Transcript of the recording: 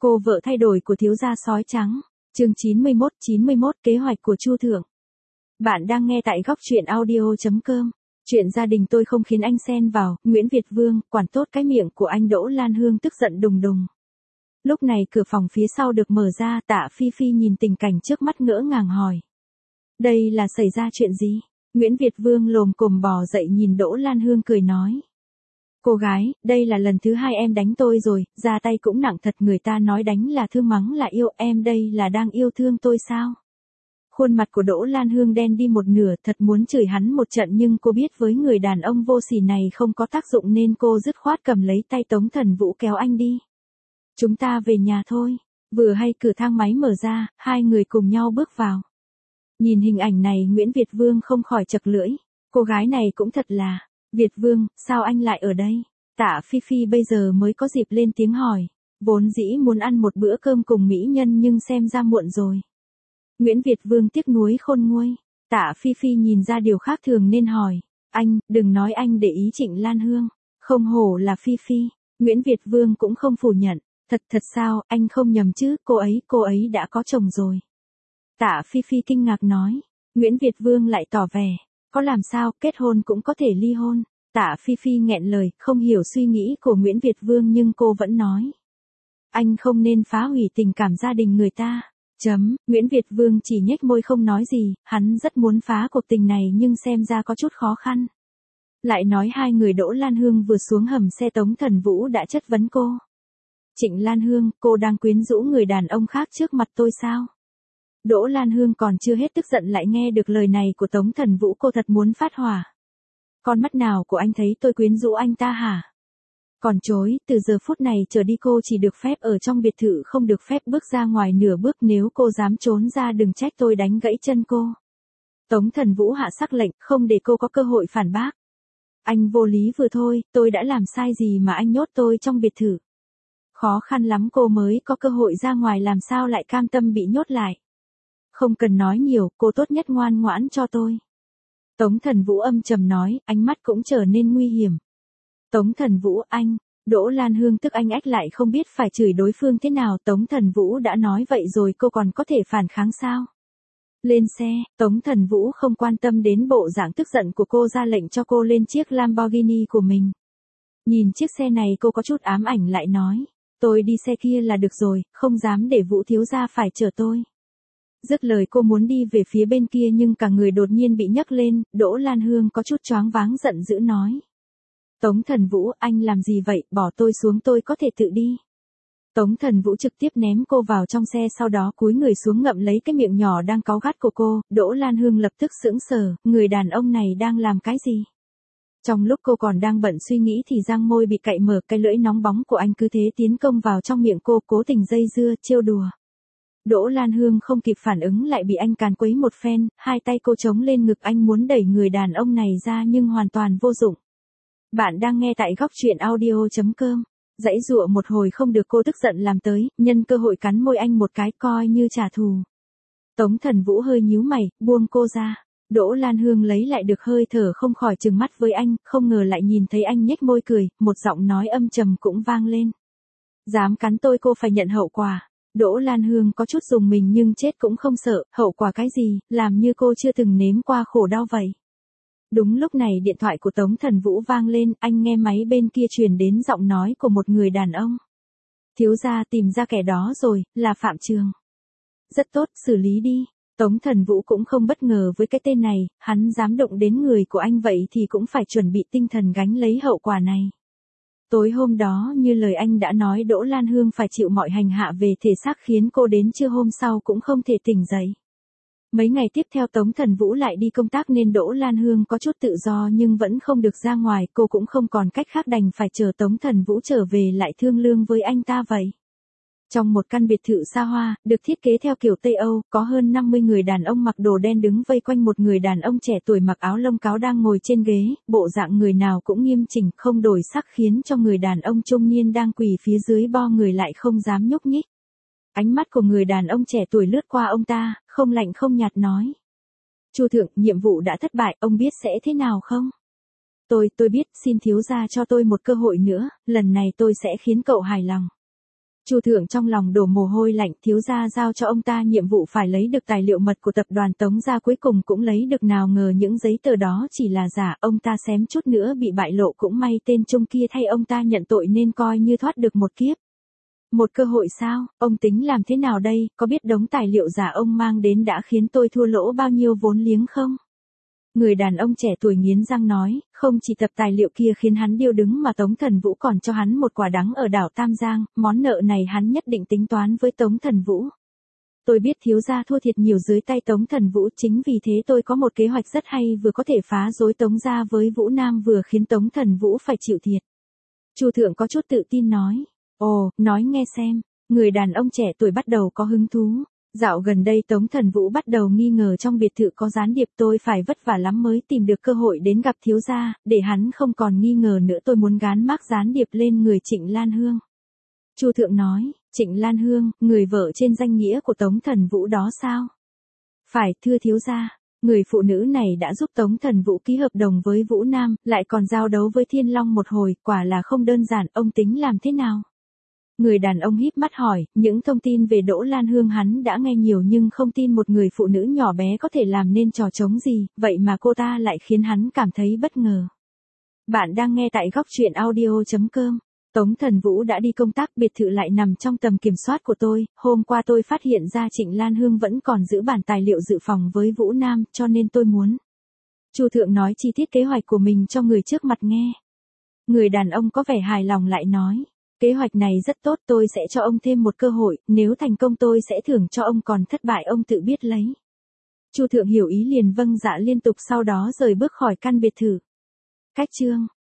Cô vợ thay đổi của thiếu gia sói trắng. Chương 91 kế hoạch của Chu Thượng. Bạn đang nghe tại góc truyện audio.com. Chuyện gia đình tôi không khiến anh xen vào. Nguyễn Việt Vương, quản tốt cái miệng của anh. Đỗ Lan Hương tức giận đùng đùng. Lúc này cửa phòng phía sau được mở ra. Tạ Phi Phi nhìn tình cảnh trước mắt ngỡ ngàng hỏi. Đây là xảy ra chuyện gì? Nguyễn Việt Vương lồm cồm bò dậy nhìn Đỗ Lan Hương cười nói. Cô gái, đây là lần thứ 2 em đánh tôi rồi, ra tay cũng nặng thật, người ta nói đánh là thương mắng là yêu, em đây là đang yêu thương tôi sao? Khuôn mặt của Đỗ Lan Hương đen đi một nửa, thật muốn chửi hắn một trận nhưng cô biết với người đàn ông vô sỉ này không có tác dụng nên cô dứt khoát cầm lấy tay Tống Thần Vũ kéo anh đi. Chúng ta về nhà thôi. Vừa hay cửa thang máy mở ra, hai người cùng nhau bước vào. Nhìn hình ảnh này Nguyễn Việt Vương không khỏi chật lưỡi, cô gái này cũng thật là. Việt Vương, sao anh lại ở đây? Tạ Phi Phi bây giờ mới có dịp lên tiếng hỏi. Vốn dĩ muốn ăn một bữa cơm cùng mỹ nhân nhưng xem ra muộn rồi. Nguyễn Việt Vương tiếc nuối khôn nguôi. Tạ Phi Phi nhìn ra điều khác thường nên hỏi. Anh, đừng nói anh để ý Trịnh Lan Hương. Không hổ là Phi Phi. Nguyễn Việt Vương cũng không phủ nhận. Thật sao, anh không nhầm chứ, cô ấy đã có chồng rồi. Tạ Phi Phi kinh ngạc nói. Nguyễn Việt Vương lại tỏ vẻ. Có làm sao, kết hôn cũng có thể ly hôn. Tạ Phi Phi nghẹn lời, không hiểu suy nghĩ của Nguyễn Việt Vương nhưng cô vẫn nói. Anh không nên phá hủy tình cảm gia đình người ta. Nguyễn Việt Vương chỉ nhếch môi không nói gì, hắn rất muốn phá cuộc tình này nhưng xem ra có chút khó khăn. Lại nói hai người Đỗ Lan Hương vừa xuống hầm xe Tống Thần Vũ đã chất vấn cô. Trịnh Lan Hương, cô đang quyến rũ người đàn ông khác trước mặt tôi sao? Đỗ Lan Hương còn chưa hết tức giận lại nghe được lời này của Tống Thần Vũ, cô thật muốn phát hỏa. Con mắt nào của anh thấy tôi quyến rũ anh ta hả? Còn chối, từ giờ phút này trở đi cô chỉ được phép ở trong biệt thự, không được phép bước ra ngoài nửa bước, nếu cô dám trốn ra đừng trách tôi đánh gãy chân cô. Tống Thần Vũ hạ sắc lệnh, không để cô có cơ hội phản bác. Anh vô lý vừa thôi, tôi đã làm sai gì mà anh nhốt tôi trong biệt thự? Khó khăn lắm cô mới có cơ hội ra ngoài, làm sao lại cam tâm bị nhốt lại? Không cần nói nhiều, cô tốt nhất ngoan ngoãn cho tôi. Tống Thần Vũ âm trầm nói, ánh mắt cũng trở nên nguy hiểm. Tống Thần Vũ, anh. Đỗ Lan Hương tức anh ách lại không biết phải chửi đối phương thế nào. Tống Thần Vũ đã nói vậy rồi cô còn có thể phản kháng sao? Lên xe, Tống Thần Vũ không quan tâm đến bộ dạng tức giận của cô, ra lệnh cho cô lên chiếc Lamborghini của mình. Nhìn chiếc xe này cô có chút ám ảnh lại nói. Tôi đi xe kia là được rồi, không dám để Vũ thiếu gia phải chở tôi. Dứt lời cô muốn đi về phía bên kia nhưng cả người đột nhiên bị nhấc lên, Đỗ Lan Hương có chút choáng váng giận dữ nói. Tống Thần Vũ, anh làm gì vậy, bỏ tôi xuống, tôi có thể tự đi. Tống Thần Vũ trực tiếp ném cô vào trong xe, sau đó cúi người xuống ngậm lấy cái miệng nhỏ đang cáu gắt của cô. Đỗ Lan Hương lập tức sững sờ, người đàn ông này đang làm cái gì? Trong lúc cô còn đang bận suy nghĩ thì răng môi bị cạy mở, cái lưỡi nóng bóng của anh cứ thế tiến công vào trong miệng cô, cố tình dây dưa, trêu đùa. Đỗ Lan Hương không kịp phản ứng lại bị anh càn quấy một phen, hai tay cô chống lên ngực anh muốn đẩy người đàn ông này ra nhưng hoàn toàn vô dụng. Bạn đang nghe tại góc truyện audio.com. Giãy giụa một hồi không được, cô tức giận làm tới, nhân cơ hội cắn môi anh một cái coi như trả thù. Tống Thần Vũ hơi nhíu mày, buông cô ra. Đỗ Lan Hương lấy lại được hơi thở không khỏi trừng mắt với anh, không ngờ lại nhìn thấy anh nhếch môi cười, một giọng nói âm trầm cũng vang lên. Dám cắn tôi cô phải nhận hậu quả. Đỗ Lan Hương có chút rùng mình nhưng chết cũng không sợ, hậu quả cái gì, làm như cô chưa từng nếm qua khổ đau vậy. Đúng lúc này điện thoại của Tống Thần Vũ vang lên, anh nghe máy bên kia truyền đến giọng nói của một người đàn ông. Thiếu gia tìm ra kẻ đó rồi, là Phạm Trường. Rất tốt, xử lý đi. Tống Thần Vũ cũng không bất ngờ với cái tên này, hắn dám động đến người của anh vậy thì cũng phải chuẩn bị tinh thần gánh lấy hậu quả này. Tối hôm đó như lời anh đã nói, Đỗ Lan Hương phải chịu mọi hành hạ về thể xác khiến cô đến trưa hôm sau cũng không thể tỉnh dậy. Mấy ngày tiếp theo Tống Thần Vũ lại đi công tác nên Đỗ Lan Hương có chút tự do nhưng vẫn không được ra ngoài, cô cũng không còn cách khác đành phải chờ Tống Thần Vũ trở về lại thương lương với anh ta vậy. Trong một căn biệt thự xa hoa, được thiết kế theo kiểu Tây Âu, có hơn 50 người đàn ông mặc đồ đen đứng vây quanh một người đàn ông trẻ tuổi mặc áo lông cáo đang ngồi trên ghế, bộ dạng người nào cũng nghiêm chỉnh, không đổi sắc khiến cho người đàn ông trung niên đang quỳ phía dưới bo người lại không dám nhúc nhích. Ánh mắt của người đàn ông trẻ tuổi lướt qua ông ta, không lạnh không nhạt nói. Chu Thượng, nhiệm vụ đã thất bại, ông biết sẽ thế nào không? Tôi biết, xin thiếu gia cho tôi một cơ hội nữa, lần này tôi sẽ khiến cậu hài lòng. Chu Thượng trong lòng đổ mồ hôi lạnh, thiếu gia giao cho ông ta nhiệm vụ phải lấy được tài liệu mật của tập đoàn Tống gia, cuối cùng cũng lấy được, nào ngờ những giấy tờ đó chỉ là giả, ông ta xém chút nữa bị bại lộ, cũng may tên Trung kia thay ông ta nhận tội nên coi như thoát được một kiếp. Một cơ hội sao, ông tính làm thế nào đây, có biết đống tài liệu giả ông mang đến đã khiến tôi thua lỗ bao nhiêu vốn liếng không? Người đàn ông trẻ tuổi nghiến răng nói, không chỉ tập tài liệu kia khiến hắn điêu đứng mà Tống Thần Vũ còn cho hắn một quả đắng ở đảo Tam Giang, món nợ này hắn nhất định tính toán với Tống Thần Vũ. Tôi biết thiếu gia thua thiệt nhiều dưới tay Tống Thần Vũ, chính vì thế tôi có một kế hoạch rất hay, vừa có thể phá rối Tống gia với Vũ Nam, vừa khiến Tống Thần Vũ phải chịu thiệt. Chu Thượng có chút tự tin nói. Ồ, nói nghe xem. Người đàn ông trẻ tuổi bắt đầu có hứng thú. Dạo gần đây Tống Thần Vũ bắt đầu nghi ngờ trong biệt thự có gián điệp, tôi phải vất vả lắm mới tìm được cơ hội đến gặp thiếu gia, để hắn không còn nghi ngờ nữa, tôi muốn gán mác gián điệp lên người Trịnh Lan Hương. Chu Thượng nói, Trịnh Lan Hương, người vợ trên danh nghĩa của Tống Thần Vũ đó sao? Phải, thưa thiếu gia. Người phụ nữ này đã giúp Tống Thần Vũ ký hợp đồng với Vũ Nam, lại còn giao đấu với Thiên Long một hồi, quả là không đơn giản, ông tính làm thế nào? Người đàn ông híp mắt hỏi, những thông tin về Đỗ Lan Hương hắn đã nghe nhiều nhưng không tin một người phụ nữ nhỏ bé có thể làm nên trò trống gì, vậy mà cô ta lại khiến hắn cảm thấy bất ngờ. Bạn đang nghe tại góc truyện audio.com. Tống Thần Vũ đã đi công tác, biệt thự lại nằm trong tầm kiểm soát của tôi, hôm qua tôi phát hiện ra Trịnh Lan Hương vẫn còn giữ bản tài liệu dự phòng với Vũ Nam, cho nên tôi muốn. Chu Thượng nói chi tiết kế hoạch của mình cho người trước mặt nghe. Người đàn ông có vẻ hài lòng lại nói. Kế hoạch này rất tốt, tôi sẽ cho ông thêm một cơ hội, nếu thành công tôi sẽ thưởng cho ông, còn thất bại ông tự biết lấy. Chu Thượng hiểu ý liền vâng dạ liên tục, sau đó rời bước khỏi căn biệt thự. Cách chương